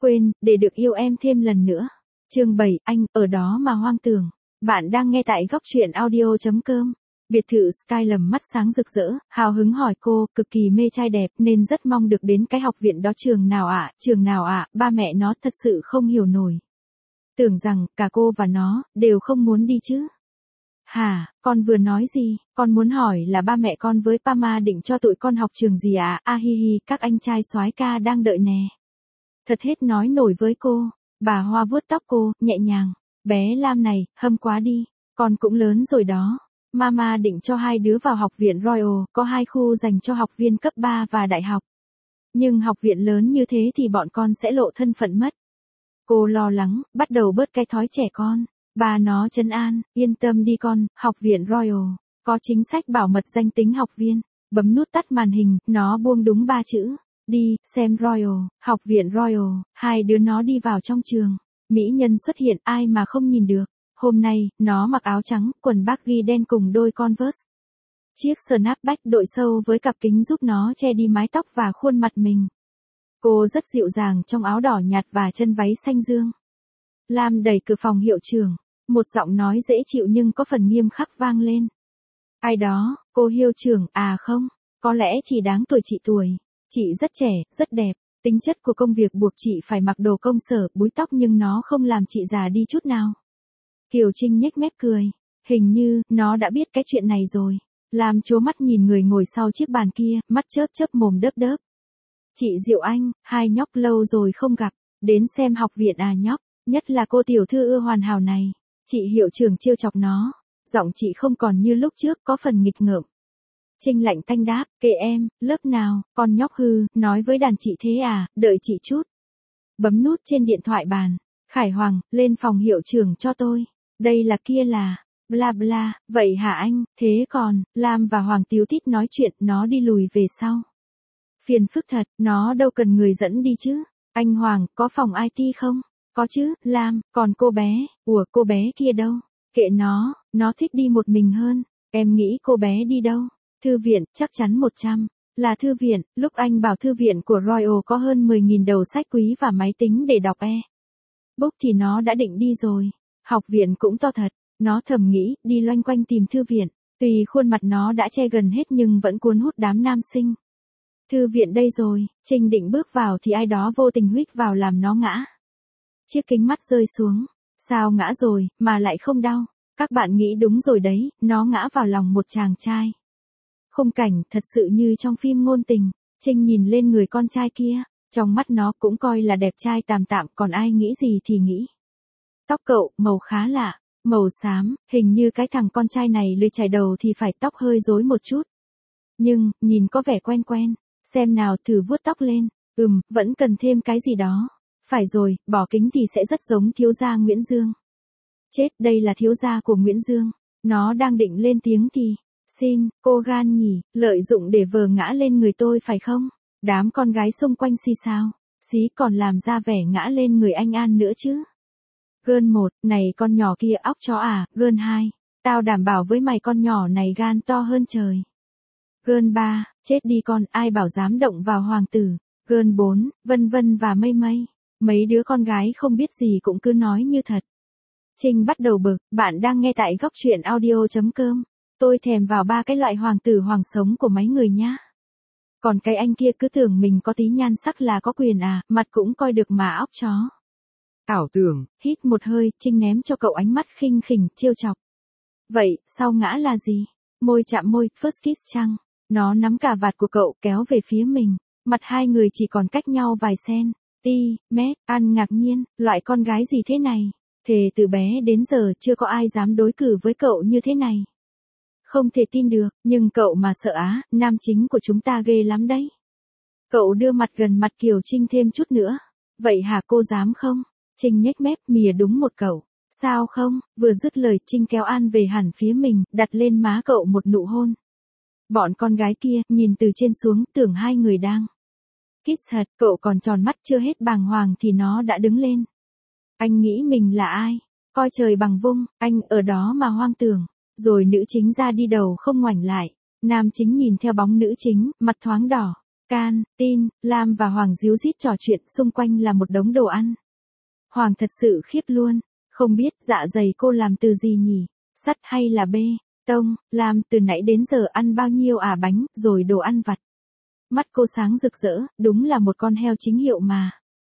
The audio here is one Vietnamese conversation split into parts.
Quên, để được yêu em thêm lần nữa. Chương 7, anh, ở đó mà hoang tưởng. Bạn đang nghe tại góc truyện audio.com. Biệt thự Sky lầm mắt sáng rực rỡ, hào hứng hỏi cô, cực kỳ mê trai đẹp nên rất mong được đến cái học viện đó. Trường nào ạ, trường nào ạ, ba mẹ nó thật sự không hiểu nổi. Tưởng rằng, cả cô và nó, đều không muốn đi chứ. Hả, con vừa nói gì, con muốn hỏi là ba mẹ con với Pama định cho tụi con học trường gì ạ, a hi hi, các anh trai soái ca đang đợi nè. Thật hết nói nổi với cô, bà Hoa vuốt tóc cô, nhẹ nhàng, bé Lam này, hâm quá đi, con cũng lớn rồi đó. Mama định cho hai đứa vào học viện Royal, có 2 khu dành cho học viên cấp 3 và đại học. Nhưng học viện lớn như thế thì bọn con sẽ lộ thân phận mất. Cô lo lắng, bắt đầu bớt cái thói trẻ con. Bà nó trấn an, yên tâm đi con, học viện Royal, có chính sách bảo mật danh tính học viên. Bấm nút tắt màn hình, nó buông đúng 3 chữ. Đi, xem Royal, học viện Royal, hai đứa nó đi vào trong trường. Mỹ nhân xuất hiện, ai mà không nhìn được. Hôm nay, nó mặc áo trắng, quần baggy đen cùng đôi Converse. Chiếc snapback đội sâu với cặp kính giúp nó che đi mái tóc và khuôn mặt mình. Cô rất dịu dàng trong áo đỏ nhạt và chân váy xanh dương. Lam đẩy cửa phòng hiệu trưởng, một giọng nói dễ chịu nhưng có phần nghiêm khắc vang lên. Ai đó, cô hiệu trưởng, à không, có lẽ chỉ đáng tuổi chị tuổi. Chị rất trẻ, rất đẹp, tính chất của công việc buộc chị phải mặc đồ công sở, búi tóc nhưng nó không làm chị già đi chút nào. Kiều Trinh nhếch mép cười, hình như, nó đã biết cái chuyện này rồi. Lam trố mắt nhìn người ngồi sau chiếc bàn kia, mắt chớp chớp mồm đớp đớp. Chị Diệu Anh, hai nhóc lâu rồi không gặp, đến xem học viện à nhóc, nhất là cô tiểu thư ưa hoàn hảo này. Chị hiệu trưởng trêu chọc nó, giọng chị không còn như lúc trước, có phần nghịch ngợm. Trinh lạnh tanh đáp, kệ em, lớp nào, con nhóc hư, nói với đàn chị thế à, đợi chị chút. Bấm nút trên điện thoại bàn, Khải Hoàng, lên phòng hiệu trưởng cho tôi, đây là kia là, bla bla, vậy hả anh, thế còn, Lam và Hoàng tíu tít nói chuyện, nó đi lùi về sau. Phiền phức thật, nó đâu cần người dẫn đi chứ, anh Hoàng, có phòng IT không? Có chứ, Lam, còn cô bé, cô bé kia đâu? Kệ nó thích đi một mình hơn, em nghĩ cô bé đi đâu? Thư viện, chắc chắn 100. Là thư viện, lúc anh bảo thư viện của Royal có hơn 10.000 đầu sách quý và máy tính để đọc book thì nó đã định đi rồi. Học viện cũng to thật, nó thầm nghĩ, đi loanh quanh tìm thư viện. Tuy khuôn mặt nó đã che gần hết nhưng vẫn cuốn hút đám nam sinh. Thư viện đây rồi, Trinh định bước vào thì ai đó vô tình huých vào làm nó ngã. Chiếc kính mắt rơi xuống. Sao ngã rồi, mà lại không đau? Các bạn nghĩ đúng rồi đấy, nó ngã vào lòng một chàng trai. Khung cảnh thật sự như trong phim ngôn tình. Trinh nhìn lên người con trai kia, trong mắt nó cũng coi là đẹp trai tạm tạm, còn ai nghĩ gì thì nghĩ. Tóc cậu, màu khá lạ, màu xám, hình như cái thằng con trai này lười chải đầu thì phải tóc hơi rối một chút. Nhưng, nhìn có vẻ quen quen, xem nào thử vuốt tóc lên, vẫn cần thêm cái gì đó. Phải rồi, bỏ kính thì sẽ rất giống thiếu gia Nguyễn Dương. Chết, đây là thiếu gia của Nguyễn Dương. Nó đang định lên tiếng thì, xin, cô gan nhỉ, lợi dụng để vờ ngã lên người tôi phải không? Đám con gái xung quanh xì xào, xí còn làm ra vẻ ngã lên người anh An nữa chứ. Gơn 1, này con nhỏ kia óc chó à, Gơn 2, tao đảm bảo với mày con nhỏ này gan to hơn trời. Gơn 3, chết đi con, ai bảo dám động vào hoàng tử. Gơn 4, Vân Vân và Mây Mây, mấy đứa con gái không biết gì cũng cứ nói như thật. Trinh bắt đầu bực, bạn đang nghe tại góc truyện audio.com. Tôi thèm vào 3 cái loại hoàng tử hoàng sống của mấy người nhá. Còn cái anh kia cứ tưởng mình có tí nhan sắc là có quyền à, mặt cũng coi được mà óc chó. Ảo tưởng, hít một hơi, Trinh ném cho cậu ánh mắt khinh khỉnh, trêu chọc. Vậy, sau ngã là gì? Môi chạm môi, first kiss chăng? Nó nắm cả vạt của cậu kéo về phía mình, mặt hai người chỉ còn cách nhau vài cm. An ngạc nhiên, loại con gái gì thế này? Thề từ bé đến giờ chưa có ai dám đối xử với cậu như thế này. Không thể tin được, nhưng cậu mà sợ á, nam chính của chúng ta ghê lắm đấy. Cậu đưa mặt gần mặt Kiều Trinh thêm chút nữa. Vậy hả cô dám không? Trinh nhếch mép mỉa đúng một cậu. Sao không? Vừa dứt lời Trinh kéo An về hẳn phía mình, đặt lên má cậu một nụ hôn. Bọn con gái kia, nhìn từ trên xuống, tưởng hai người đang kiss thật, cậu còn tròn mắt chưa hết bàng hoàng thì nó đã đứng lên. Anh nghĩ mình là ai? Coi trời bằng vung, anh ở đó mà hoang tưởng. Rồi nữ chính ra đi đầu không ngoảnh lại. Nam chính nhìn theo bóng nữ chính, mặt thoáng đỏ. Can, tin, Lam và Hoàng díu dít trò chuyện, xung quanh là một đống đồ ăn. Hoàng thật sự khiếp luôn, không biết dạ dày cô làm từ gì nhỉ, sắt hay là bê tông. Lam từ nãy đến giờ ăn bao nhiêu bánh, rồi đồ ăn vặt. Mắt cô sáng rực rỡ, đúng là một con heo chính hiệu mà.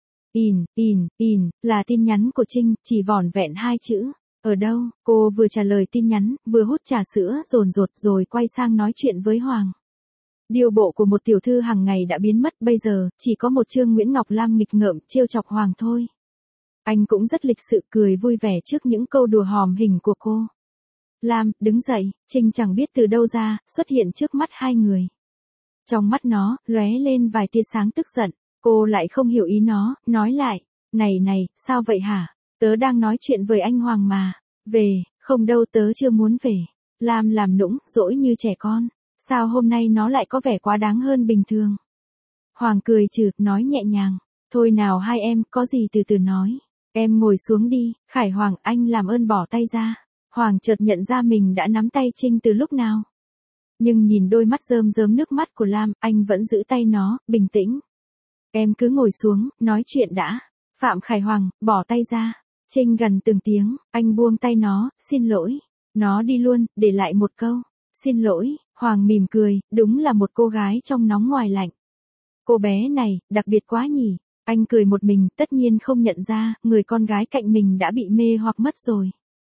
Là tin nhắn của Trinh, chỉ vỏn vẹn 2 chữ. Ở đâu? Cô vừa trả lời tin nhắn, vừa hút trà sữa dồn dột rồi quay sang nói chuyện với Hoàng. Điệu bộ của một tiểu thư hàng ngày đã biến mất, bây giờ chỉ có một Trương Nguyễn Ngọc Lam nghịch ngợm trêu chọc Hoàng thôi. Anh cũng rất lịch sự cười vui vẻ trước những câu đùa hòm hình của cô. Lam, đứng dậy, Trinh chẳng biết từ đâu ra, xuất hiện trước mắt hai người. Trong mắt nó, lóe lên vài tia sáng tức giận, cô lại không hiểu ý nó, nói lại, này, sao vậy hả? Tớ đang nói chuyện với anh Hoàng mà. Về, không đâu, tớ chưa muốn về. Lam làm nũng, dỗi như trẻ con. Sao hôm nay nó lại có vẻ quá đáng hơn bình thường? Hoàng cười trừ, nói nhẹ nhàng. Thôi nào hai em, có gì từ từ nói. Em ngồi xuống đi, Khải Hoàng, anh làm ơn bỏ tay ra. Hoàng chợt nhận ra mình đã nắm tay Trinh từ lúc nào. Nhưng nhìn đôi mắt rơm rớm nước mắt của Lam, anh vẫn giữ tay nó, bình tĩnh. Em cứ ngồi xuống, nói chuyện đã. Phạm Khải Hoàng, bỏ tay ra. Trinh gần từng tiếng, anh buông tay nó, xin lỗi. Nó đi luôn, để lại một câu. Xin lỗi. Hoàng mỉm cười, đúng là một cô gái trong nóng ngoài lạnh. Cô bé này, đặc biệt quá nhỉ. Anh cười một mình, tất nhiên không nhận ra, người con gái cạnh mình đã bị mê hoặc mất rồi.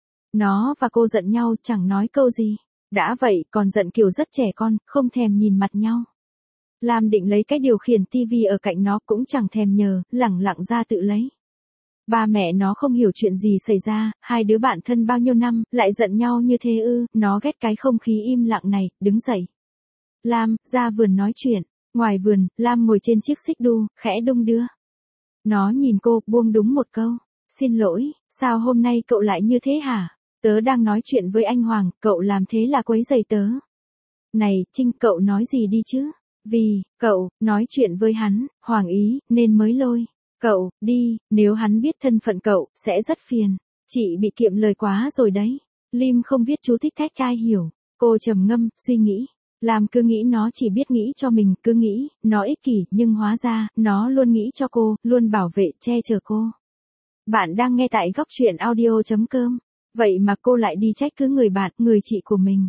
Nó và cô giận nhau, chẳng nói câu gì. Đã vậy, còn giận kiểu rất trẻ con, không thèm nhìn mặt nhau. Lam định lấy cái điều khiển tivi ở cạnh nó, cũng chẳng thèm nhờ, lẳng lặng ra tự lấy. Ba mẹ nó không hiểu chuyện gì xảy ra, hai đứa bạn thân bao nhiêu năm, lại giận nhau như thế ư? Nó ghét cái không khí im lặng này, đứng dậy. Lam, ra vườn nói chuyện. Ngoài vườn, Lam ngồi trên chiếc xích đu, khẽ đung đưa. Nó nhìn cô, buông đúng một câu. Xin lỗi, sao hôm nay cậu lại như thế hả? Tớ đang nói chuyện với anh Hoàng, cậu làm thế là quấy rầy tớ. Này, Trinh, cậu nói gì đi chứ? Vì, cậu, nói chuyện với hắn, Hoàng ý, nên mới lôi. Cậu, đi, nếu hắn biết thân phận cậu, sẽ rất phiền. Chị bị kiệm lời quá rồi đấy. Lim không viết chú thích thách trai hiểu. Cô trầm ngâm, suy nghĩ. Lam cứ nghĩ nó chỉ biết nghĩ cho mình, cứ nghĩ, nó ích kỷ, nhưng hóa ra, nó luôn nghĩ cho cô, luôn bảo vệ, che chở cô. Bạn đang nghe tại góc truyện audio.com. Vậy mà cô lại đi trách cứ người bạn, người chị của mình.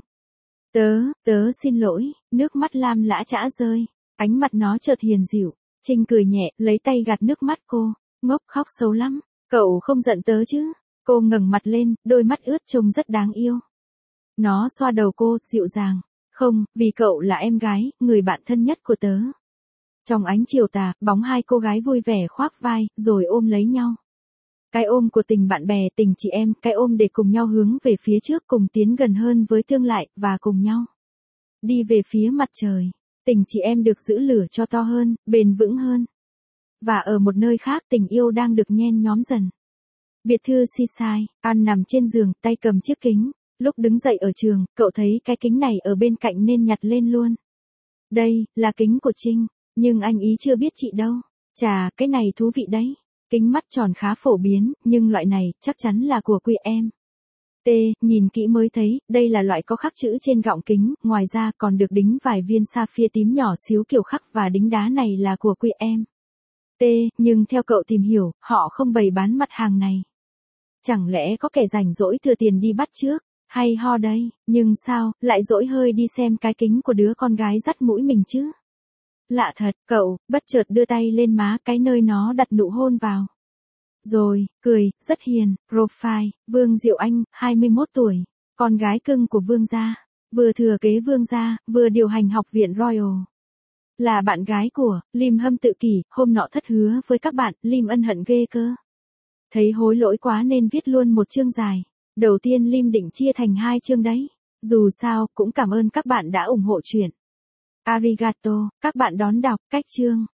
Tớ xin lỗi, nước mắt Lam lã chã rơi. Ánh mặt nó chợt hiền dịu. Trinh cười nhẹ, lấy tay gạt nước mắt cô. Ngốc, khóc xấu lắm. Cậu không giận tớ chứ? Cô ngẩng mặt lên, đôi mắt ướt trông rất đáng yêu. Nó xoa đầu cô, dịu dàng. Không, vì cậu là em gái, người bạn thân nhất của tớ. Trong ánh chiều tà, bóng hai cô gái vui vẻ khoác vai, rồi ôm lấy nhau. Cái ôm của tình bạn bè, tình chị em, cái ôm để cùng nhau hướng về phía trước, cùng tiến gần hơn với tương lai, và cùng nhau đi về phía mặt trời. Tình chị em được giữ lửa cho to hơn, bền vững hơn. Và ở một nơi khác, tình yêu đang được nhen nhóm dần. Biệt thự Seaside, An nằm trên giường, tay cầm chiếc kính. Lúc đứng dậy ở trường, cậu thấy cái kính này ở bên cạnh nên nhặt lên luôn. Đây, là kính của Trinh, nhưng anh ý chưa biết chị đâu. Chà, cái này thú vị đấy. Kính mắt tròn khá phổ biến, nhưng loại này, chắc chắn là của Quy em. Nhìn kỹ mới thấy, đây là loại có khắc chữ trên gọng kính, ngoài ra còn được đính vài viên sapphire tím nhỏ xíu kiểu khắc và đính đá này là của Quy em. Nhưng theo cậu tìm hiểu, họ không bày bán mặt hàng này. Chẳng lẽ có kẻ rảnh rỗi thừa tiền đi bắt trước, hay ho đây, nhưng sao, lại dỗi hơi đi xem cái kính của đứa con gái dắt mũi mình chứ? Lạ thật, cậu, bất chợt đưa tay lên má, cái nơi nó đặt nụ hôn vào. Rồi, cười, rất hiền, profile, Vương Diệu Anh, 21 tuổi, con gái cưng của Vương gia, vừa thừa kế Vương gia, vừa điều hành học viện Royal. Là bạn gái của, Lim Hâm tự kỷ, hôm nọ thất hứa với các bạn, Lim ân hận ghê cơ. Thấy hối lỗi quá nên viết luôn một chương dài. Đầu tiên Lim định chia thành 2 chương đấy. Dù sao, cũng cảm ơn các bạn đã ủng hộ chuyện. Arigato, các bạn đón đọc, cách chương.